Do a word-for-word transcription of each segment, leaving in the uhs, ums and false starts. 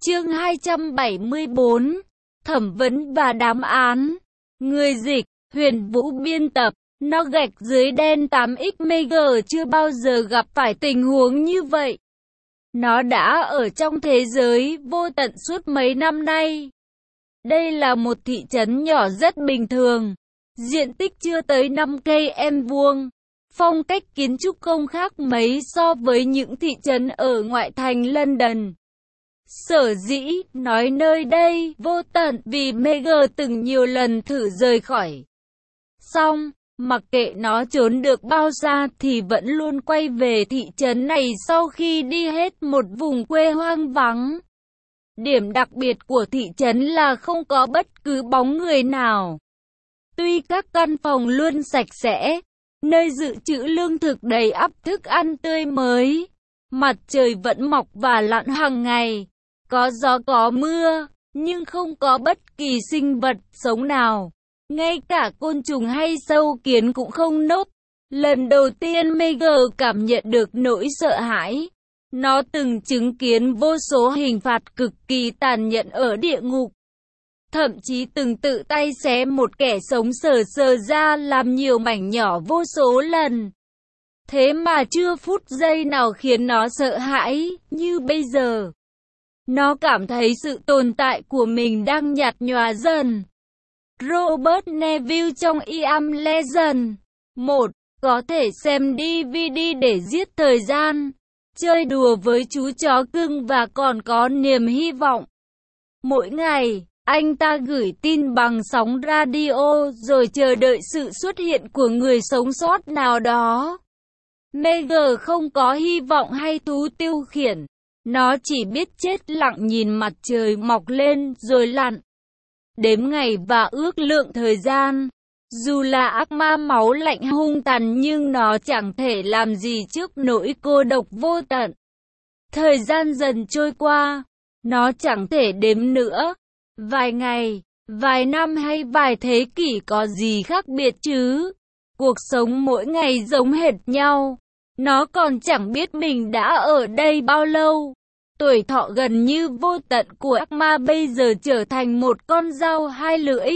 Chương hai trăm bảy mươi bốn, Thẩm vấn và đáp án. Người dịch, Huyền Vũ biên tập. Nó gạch dưới đen tám x Mega chưa bao giờ gặp phải tình huống như vậy. Nó đã ở trong thế giới vô tận suốt mấy năm nay. Đây là một thị trấn nhỏ rất bình thường, diện tích chưa tới năm cây em vuông. Phong cách kiến trúc không khác mấy so với những thị trấn ở ngoại thành London. Sở dĩ nói nơi đây vô tận vì Mega từng nhiều lần thử rời khỏi. Xong, mặc kệ nó trốn được bao xa thì vẫn luôn quay về thị trấn này sau khi đi hết một vùng quê hoang vắng. Điểm đặc biệt của thị trấn là không có bất cứ bóng người nào. Tuy các căn phòng luôn sạch sẽ, nơi dự trữ lương thực đầy ắp thức ăn tươi mới, mặt trời vẫn mọc và lặn hàng ngày, có gió có mưa, nhưng không có bất kỳ sinh vật sống nào. Ngay cả côn trùng hay sâu kiến cũng không nốt. Lần đầu tiên Mega cảm nhận được nỗi sợ hãi. Nó từng chứng kiến vô số hình phạt cực kỳ tàn nhẫn ở địa ngục. Thậm chí từng tự tay xé một kẻ sống sờ sờ ra làm nhiều mảnh nhỏ vô số lần. Thế mà chưa phút giây nào khiến nó sợ hãi như bây giờ. Nó cảm thấy sự tồn tại của mình đang nhạt nhòa dần. Robert Neville trong I Am Legend. một. Có thể xem đê vê đê để giết thời gian, chơi đùa với chú chó cưng và còn có niềm hy vọng. Mỗi ngày, anh ta gửi tin bằng sóng radio rồi chờ đợi sự xuất hiện của người sống sót nào đó. Mega không có hy vọng hay thú tiêu khiển. Nó chỉ biết chết lặng nhìn mặt trời mọc lên rồi lặn. Đếm ngày và ước lượng thời gian. Dù là ác ma máu lạnh hung tàn nhưng nó chẳng thể làm gì trước nỗi cô độc vô tận. Thời gian dần trôi qua, nó chẳng thể đếm nữa. Vài ngày, vài năm hay vài thế kỷ có gì khác biệt chứ? Cuộc sống mỗi ngày giống hệt nhau. Nó còn chẳng biết mình đã ở đây bao lâu. Tuổi thọ gần như vô tận của ác ma bây giờ trở thành một con dao hai lưỡi.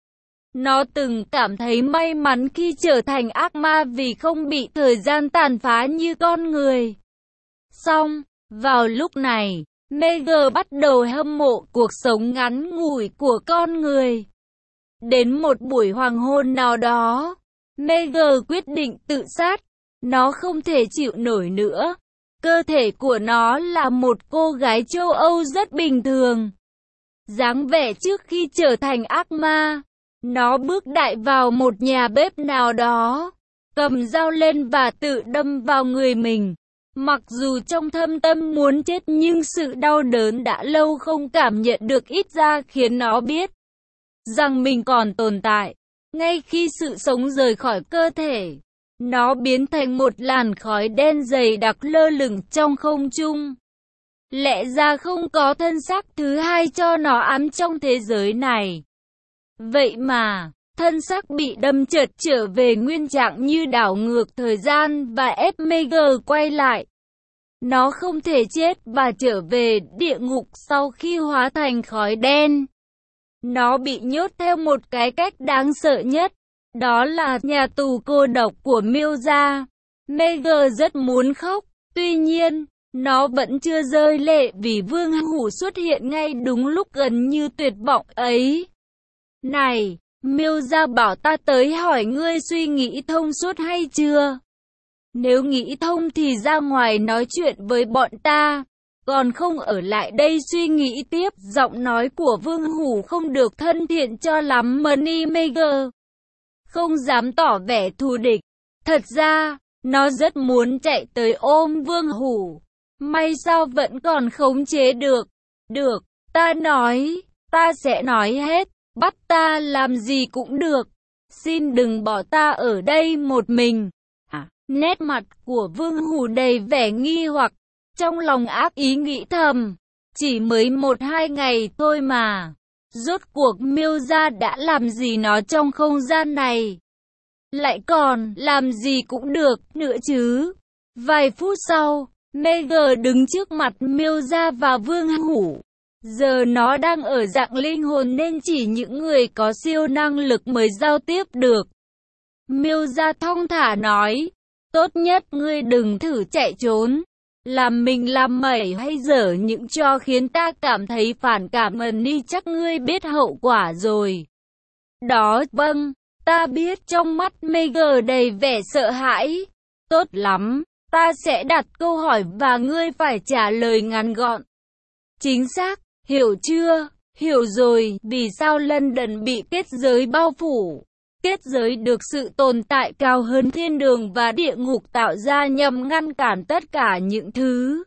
Nó từng cảm thấy may mắn khi trở thành ác ma vì không bị thời gian tàn phá như con người. Xong, vào lúc này, Mega bắt đầu hâm mộ cuộc sống ngắn ngủi của con người. Đến một buổi hoàng hôn nào đó, Mega quyết định tự sát. Nó không thể chịu nổi nữa. Cơ thể của nó là một cô gái châu Âu rất bình thường. Dáng vẻ trước khi trở thành ác ma. Nó bước đại vào một nhà bếp nào đó, cầm dao lên và tự đâm vào người mình. Mặc dù trong thâm tâm muốn chết nhưng sự đau đớn đã lâu không cảm nhận được ít ra khiến nó biết rằng mình còn tồn tại. Ngay khi sự sống rời khỏi cơ thể, nó biến thành một làn khói đen dày đặc lơ lửng trong không trung. Lẽ ra không có thân xác thứ hai cho nó ám trong thế giới này. Vậy mà, thân xác bị đâm chợt trở về nguyên trạng như đảo ngược thời gian và ép Mega quay lại. Nó không thể chết và trở về địa ngục sau khi hóa thành khói đen. Nó bị nhốt theo một cái cách đáng sợ nhất. Đó là nhà tù cô độc của Mila. Mega rất muốn khóc, tuy nhiên, nó vẫn chưa rơi lệ vì Vương Hủ xuất hiện ngay đúng lúc gần như tuyệt vọng ấy. Này, Mila bảo ta tới hỏi ngươi suy nghĩ thông suốt hay chưa? Nếu nghĩ thông thì ra ngoài nói chuyện với bọn ta, còn không ở lại đây suy nghĩ tiếp. Giọng nói của Vương Hủ không được thân thiện cho lắm. Money Mega không dám tỏ vẻ thù địch. Thật ra, nó rất muốn chạy tới ôm Vương Hủ. May sao vẫn còn khống chế được. Được, ta nói, ta sẽ nói hết. Bắt ta làm gì cũng được. Xin đừng bỏ ta ở đây một mình. À, nét mặt của Vương Hủ đầy vẻ nghi hoặc. Trong lòng ác ý nghĩ thầm. Chỉ mới một hai ngày thôi mà. Rốt cuộc Mila đã làm gì nó trong không gian này? Lại còn làm gì cũng được nữa chứ? Vài phút sau, Mega đứng trước mặt Mila và Vương Hủ. Giờ nó đang ở dạng linh hồn nên chỉ những người có siêu năng lực mới giao tiếp được. Miêu Gia thong thả nói, tốt nhất ngươi đừng thử chạy trốn, làm mình làm mẩy hay dở những trò khiến ta cảm thấy phản cảm, ẩn ni chắc ngươi biết hậu quả rồi. Đó, vâng, ta biết. Trong mắt Megan đầy vẻ sợ hãi. Tốt lắm, ta sẽ đặt câu hỏi và ngươi phải trả lời ngắn gọn. Chính xác, hiểu chưa? Hiểu rồi. Vì sao London bị kết giới bao phủ? Kết giới được sự tồn tại cao hơn thiên đường và địa ngục tạo ra nhằm ngăn cản tất cả những thứ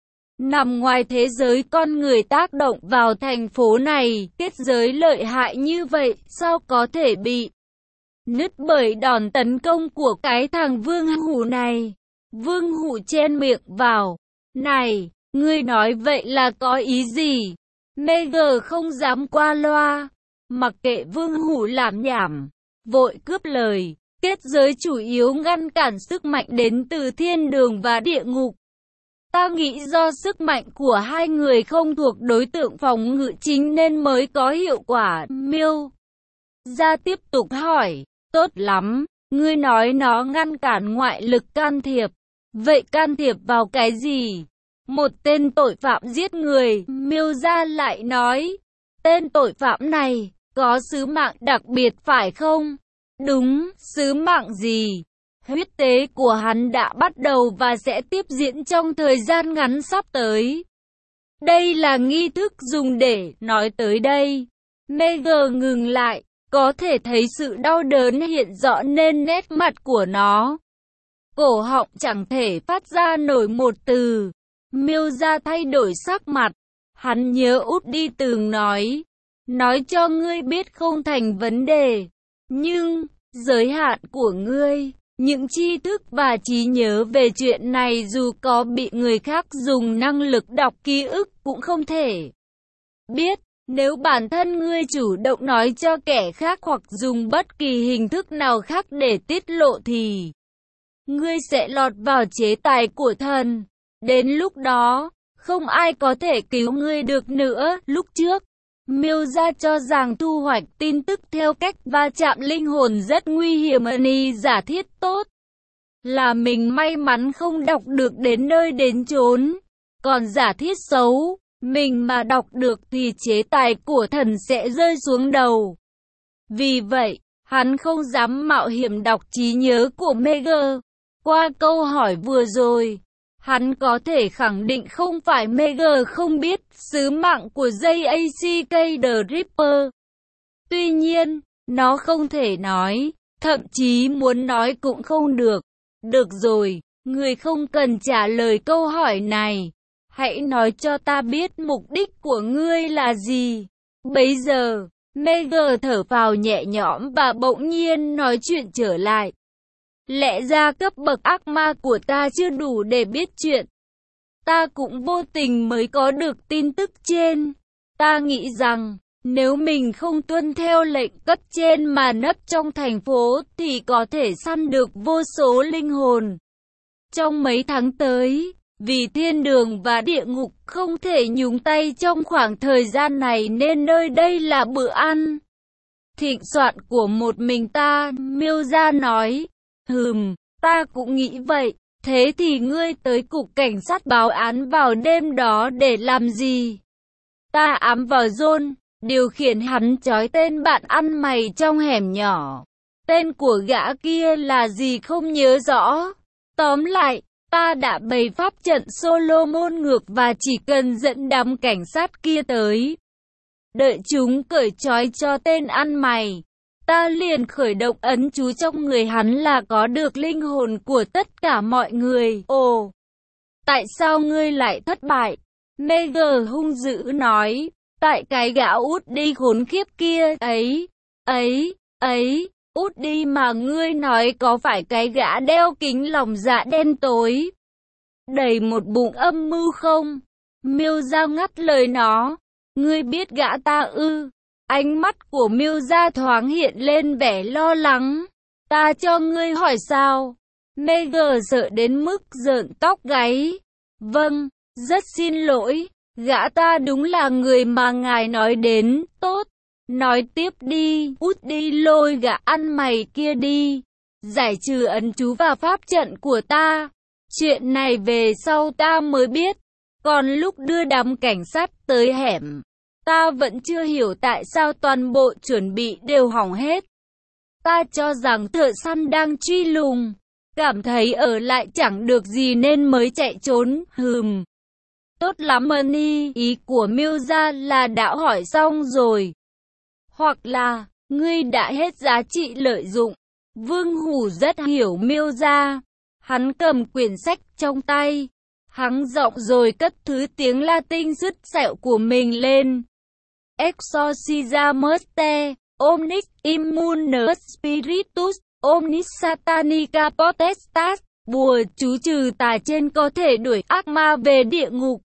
nằm ngoài thế giới con người tác động vào thành phố này. Kết giới lợi hại như vậy, sao có thể bị nứt bởi đòn tấn công của cái thằng Vương Hủ này? Vương Hủ chen miệng vào. Này, ngươi nói vậy là có ý gì? Megan không dám qua loa. Mặc kệ Vương Hủ làm nhảm, vội cướp lời. Kết giới chủ yếu ngăn cản sức mạnh đến từ thiên đường và địa ngục. Ta nghĩ do sức mạnh của hai người không thuộc đối tượng phòng ngự chính nên mới có hiệu quả. Miêu Gia tiếp tục hỏi, tốt lắm, ngươi nói nó ngăn cản ngoại lực can thiệp. Vậy can thiệp vào cái gì? Một tên tội phạm giết người. Miêu Gia lại nói, tên tội phạm này có sứ mạng đặc biệt phải không? Đúng, sứ mạng gì? Huyết tế của hắn đã bắt đầu và sẽ tiếp diễn trong thời gian ngắn sắp tới. Đây là nghi thức dùng để nói tới đây. Megan ngừng lại, có thể thấy sự đau đớn hiện rõ trên nét mặt của nó. Cổ họng chẳng thể phát ra nổi một từ. Miêu Gia thay đổi sắc mặt. Hắn nhớ Út đi từng nói, nói cho ngươi biết không thành vấn đề. Nhưng, giới hạn của ngươi, những tri thức và trí nhớ về chuyện này dù có bị người khác dùng năng lực đọc ký ức cũng không thể biết. Nếu bản thân ngươi chủ động nói cho kẻ khác hoặc dùng bất kỳ hình thức nào khác để tiết lộ thì ngươi sẽ lọt vào chế tài của thần. Đến lúc đó, không ai có thể cứu ngươi được nữa. Lúc trước, Miêu Gia cho rằng thu hoạch tin tức theo cách va chạm linh hồn rất nguy hiểm. Ni giả thiết tốt là mình may mắn không đọc được đến nơi đến chốn. Còn giả thiết xấu, mình mà đọc được thì chế tài của thần sẽ rơi xuống đầu. Vì vậy, hắn không dám mạo hiểm đọc trí nhớ của Megan. Qua câu hỏi vừa rồi, hắn có thể khẳng định không phải Megan không biết sứ mạng của J A C K The Ripper. Tuy nhiên, nó không thể nói, thậm chí muốn nói cũng không được. Được rồi, người không cần trả lời câu hỏi này. Hãy nói cho ta biết mục đích của ngươi là gì. Bây giờ, Megan thở phào nhẹ nhõm và bỗng nhiên nói chuyện trở lại. Lẽ ra cấp bậc ác ma của ta chưa đủ để biết chuyện. Ta cũng vô tình mới có được tin tức trên. Ta nghĩ rằng, nếu mình không tuân theo lệnh cấp trên mà nấp trong thành phố thì có thể săn được vô số linh hồn. Trong mấy tháng tới, vì thiên đường và địa ngục không thể nhúng tay trong khoảng thời gian này nên nơi đây là bữa ăn thịnh soạn của một mình ta. Miêu Gia nói, hừm, ta cũng nghĩ vậy. Thế thì ngươi tới cục cảnh sát báo án vào đêm đó để làm gì? Ta ám vào John, điều khiển hắn trói tên bạn ăn mày trong hẻm nhỏ. Tên của gã kia là gì không nhớ rõ. Tóm lại, ta đã bày pháp trận Solomon ngược và chỉ cần dẫn đám cảnh sát kia tới, đợi chúng cởi trói cho tên ăn mày, ta liền khởi động ấn chú trong người hắn là có được linh hồn của tất cả mọi người. Ồ, tại sao ngươi lại thất bại? Megan hung dữ nói, tại cái gã Út đi khốn khiếp kia ấy, ấy, ấy, Út đi mà ngươi nói có phải cái gã đeo kính lòng dạ đen tối, đầy một bụng âm mưu không? Miêu Gia ngắt lời nó, ngươi biết gã ta ư? Ánh mắt của Miêu Gia thoáng hiện lên vẻ lo lắng. Ta cho ngươi hỏi sao? Megan sợ đến mức rợn tóc gáy. Vâng, rất xin lỗi. Gã ta đúng là người mà ngài nói đến, tốt. Nói tiếp đi, út đi lôi gã ăn mày kia đi. Giải trừ ấn chú và pháp trận của ta. Chuyện này về sau ta mới biết. Còn lúc đưa đám cảnh sát tới hẻm, ta vẫn chưa hiểu tại sao toàn bộ chuẩn bị đều hỏng hết. Ta cho rằng thợ săn đang truy lùng, cảm thấy ở lại chẳng được gì nên mới chạy trốn, hừm. Tốt lắm Money, ý của Miêu là đã hỏi xong rồi. Hoặc là, ngươi đã hết giá trị lợi dụng. Vương Hủ rất hiểu Miêu. Hắn cầm quyển sách trong tay, hắn giọng rồi cất thứ tiếng Latin sứt sẹo của mình lên. Exorcizamus te, omnis immunus spiritus, omnis satanica potestas. Bùa chú trừ tà trên có thể đuổi ác ma về địa ngục.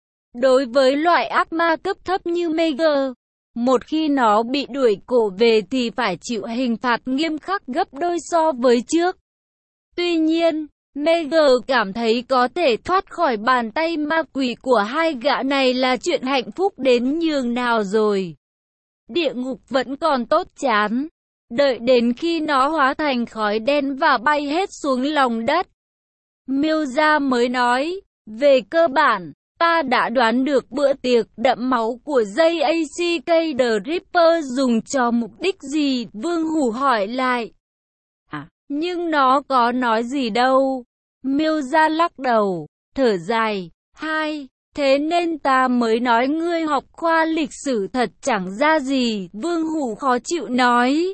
Đối với loại ác ma cấp thấp như Meger, một khi nó bị đuổi cổ về thì phải chịu hình phạt nghiêm khắc gấp đôi so với trước. Tuy nhiên, Meger cảm thấy có thể thoát khỏi bàn tay ma quỷ của hai gã này là chuyện hạnh phúc đến nhường nào rồi. Địa ngục vẫn còn tốt chán, đợi đến khi nó hóa thành khói đen và bay hết xuống lòng đất. Miêu mới nói, về cơ bản, ta đã đoán được bữa tiệc đẫm máu của J A C K The Ripper dùng cho mục đích gì, Vương Hủ hỏi lại. À, nhưng nó có nói gì đâu. Miêu lắc đầu, thở dài, hai, thế nên ta mới nói ngươi học khoa lịch sử thật chẳng ra gì, Vương Hủ khó chịu nói.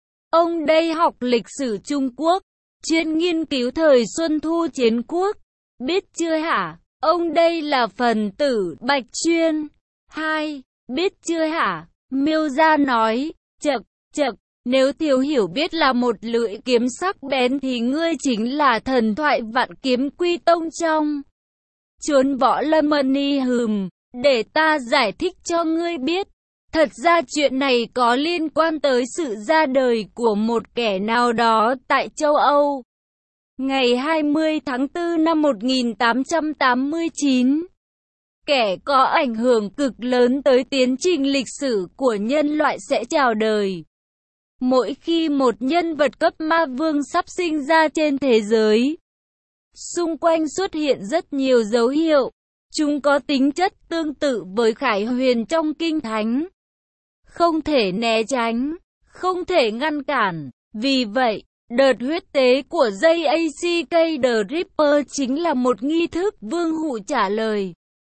Ông đây học lịch sử Trung Quốc, chuyên nghiên cứu thời Xuân Thu Chiến Quốc, biết chưa hả? Ông đây là phần tử Bạch Chuyên. Hai, biết chưa hả? Miêu nói, chậc, chậc, nếu thiếu hiểu biết là một lưỡi kiếm sắc bén thì ngươi chính là thần thoại vạn kiếm quy tông trong chốn võ lâm. Money hừm, để ta giải thích cho ngươi biết. Thật ra chuyện này có liên quan tới sự ra đời của một kẻ nào đó tại châu Âu. Ngày hai mươi tháng tư năm một nghìn tám trăm tám mươi chín, kẻ có ảnh hưởng cực lớn tới tiến trình lịch sử của nhân loại sẽ chào đời. Mỗi khi một nhân vật cấp ma vương sắp sinh ra trên thế giới, xung quanh xuất hiện rất nhiều dấu hiệu. Chúng có tính chất tương tự với khải huyền trong kinh thánh. Không thể né tránh, không thể ngăn cản. Vì vậy, đợt huyết tế của J A C K The Ripper chính là một nghi thức, Vương Hủ trả lời.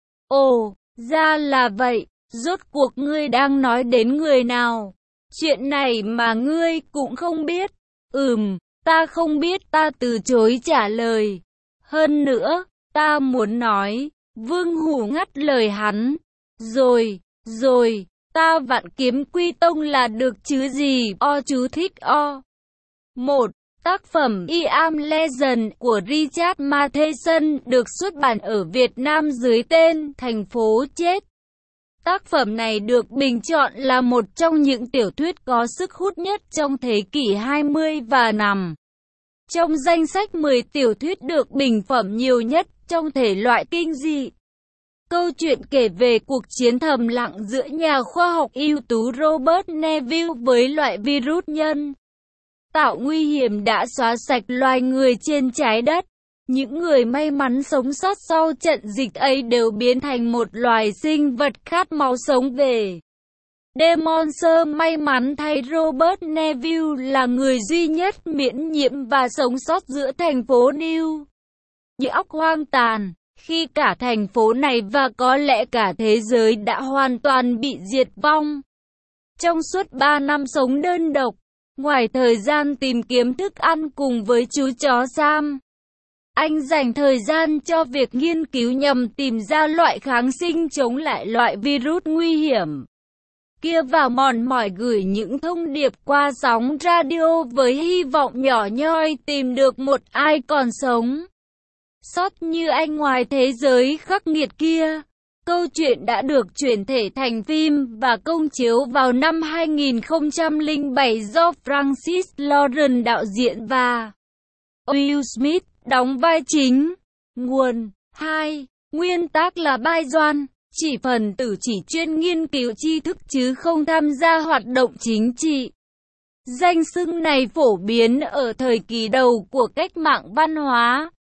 Ồ, ra là vậy, rốt cuộc ngươi đang nói đến người nào? Chuyện này mà ngươi cũng không biết. Ừm, ta không biết, ta từ chối trả lời. Hơn nữa, ta muốn nói, Vương Hủ ngắt lời hắn. Rồi, rồi, ta vạn kiếm quy tông là được chứ gì, o chú thích o. Một, tác phẩm I Am Legend của Richard Matheson được xuất bản ở Việt Nam dưới tên Thành phố chết. Tác phẩm này được bình chọn là một trong những tiểu thuyết có sức hút nhất trong thế kỷ hai mươi và nằm trong danh sách mười tiểu thuyết được bình phẩm nhiều nhất trong thể loại kinh dị. Câu chuyện kể về cuộc chiến thầm lặng giữa nhà khoa học ưu tú Robert Neville với loại virus nhân tạo nguy hiểm đã xóa sạch loài người trên trái đất. Những người may mắn sống sót sau trận dịch ấy đều biến thành một loài sinh vật khát máu sống về. Demonster may mắn thay Robert Neville là người duy nhất miễn nhiễm và sống sót giữa thành phố New York hoang tàn, khi cả thành phố này và có lẽ cả thế giới đã hoàn toàn bị diệt vong. Trong suốt ba năm sống đơn độc, ngoài thời gian tìm kiếm thức ăn cùng với chú chó Sam, anh dành thời gian cho việc nghiên cứu nhằm tìm ra loại kháng sinh chống lại loại virus nguy hiểm kia và mòn mỏi gửi những thông điệp qua sóng radio với hy vọng nhỏ nhoi tìm được một ai còn sống sót như anh ngoài thế giới khắc nghiệt kia. Câu chuyện đã được chuyển thể thành phim và công chiếu vào năm hai nghìn không trăm lẻ bảy do Francis Lawrence đạo diễn và Will Smith đóng vai chính. Nguồn hai. Nguyên tác là Bai Doan. chỉ phần tử chỉ chuyên nghiên cứu tri thức chứ không tham gia hoạt động chính trị. Danh xưng này phổ biến ở thời kỳ đầu của cách mạng văn hóa.